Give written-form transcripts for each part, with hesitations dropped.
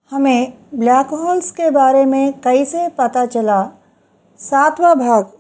हमें black holes के बारे में कैसे पता चला? 7वां भाग।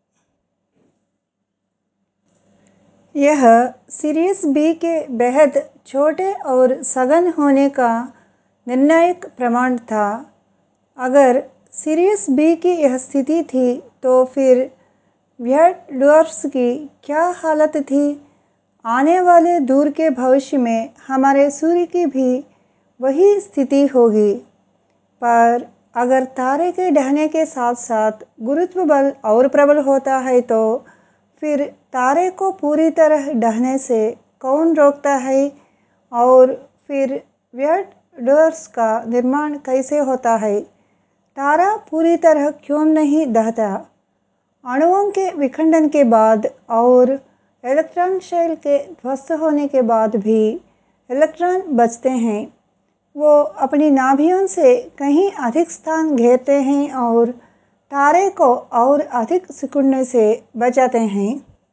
यह सीरियस बी के बेहद छोटे और सघन होने का निर्णायक प्रमाण था। अगर सीरियस बी की यह स्थिति थी तो फिर व्हाइट ड्वार्फ्स की क्या हालत थी? आने वाले दूर के भविष्य में हमारे सूर्य की भी वही स्थिति होगी। पर अगर तारे के ढहने के साथ साथ गुरुत्व बल और प्रबल होता है तो फिर तारे को पूरी तरह ढहने से कौन रोकता है? और फिर व्हाइट ड्वार्फ्स का निर्माण कैसे होता है? तारा पूरी तरह क्यों नहीं ढहता? अणुओं के विखंडन के बाद और इलेक्ट्रॉन शेल के ध्वस्त होने के बाद भी इलेक्ट्रॉन बचते हैं। वो अपनी नाभियों से कहीं अधिक स्थान घेरते हैं और तारे को और अधिक सिकुड़ने से बचाते हैं।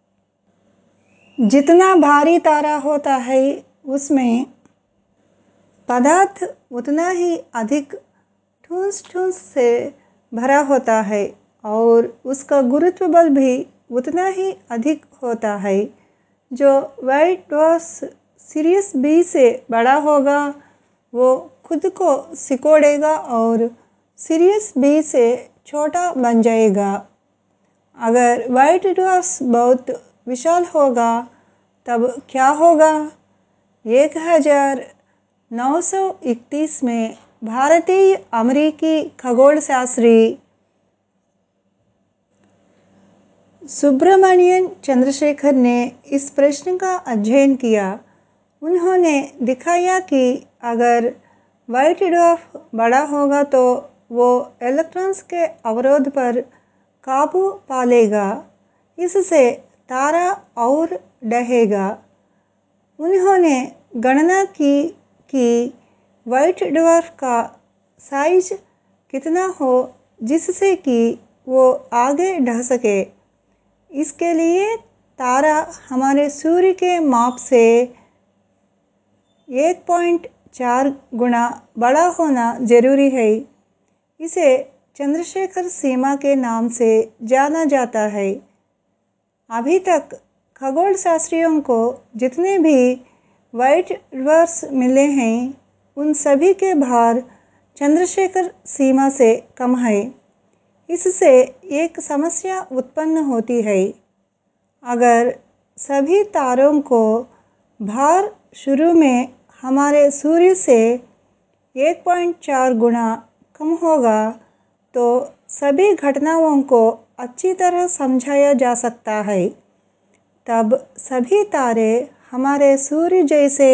जितना भारी तारा होता है उसमें पदार्थ उतना ही अधिक ठूस से भरा होता है और उसका गुरुत्व बल भी उतना ही अधिक होता है। जो व्हाइट ड्वार्फ सीरियस बी से बड़ा होगा वो खुद को सिकोड़ेगा और सीरियस बी से छोटा बन जाएगा। अगर व्हाइट ड्वार्फ बहुत विशाल होगा तब क्या होगा? 1931 में भारतीय अमेरिकी खगोलशास्त्री सुब्रमण्यन चंद्रशेखर ने इस प्रश्न का अध्ययन किया। उन्होंने दिखाया कि अगर व्हाइट ड्वार्फ बड़ा होगा तो वो इलेक्ट्रॉन्स के अवरोध पर काबू पा लेगा। इससे तारा और ढहेगा। उन्होंने गणना की कि व्हाइट ड्वार्फ का साइज कितना हो जिससे कि वो आगे ढह सके। इसके लिए तारा हमारे सूर्य के माप से 1.4 गुना बड़ा होना जरूरी है। इसे चंद्रशेखर सीमा के नाम से जाना जाता है। अभी तक खगोलशास्त्रियों को जितने भी व्हाइट ड्वार्फ्स मिले हैं उन सभी के भार चंद्रशेखर सीमा से कम है। इससे एक समस्या उत्पन्न होती है। अगर सभी तारों को भार शुरू में हमारे सूर्य से 1.4 गुना कम होगा तो सभी घटनाओं को अच्छी तरह समझाया जा सकता है। तब सभी तारे हमारे सूर्य जैसे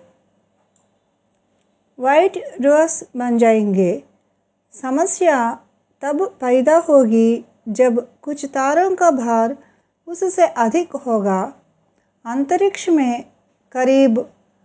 व्हाइट ड्वार्फ्स बन जाएंगे। समस्या तब पैदा होगी जब कुछ तारों का भार उससे अधिक होगा। अंतरिक्ष में करीब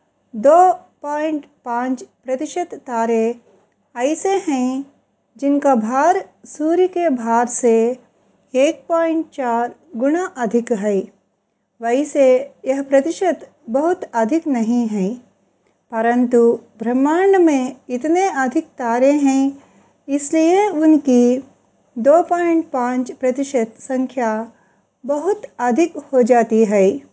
2.5% तारे ऐसे हैं जिनका भार सूर्य के भार से 1.4 गुना अधिक है। वैसे यह प्रतिशत बहुत अधिक नहीं है, परंतु ब्रह्मांड में इतने अधिक तारे हैं इसलिए उनकी 2.5% संख्या बहुत अधिक हो जाती है।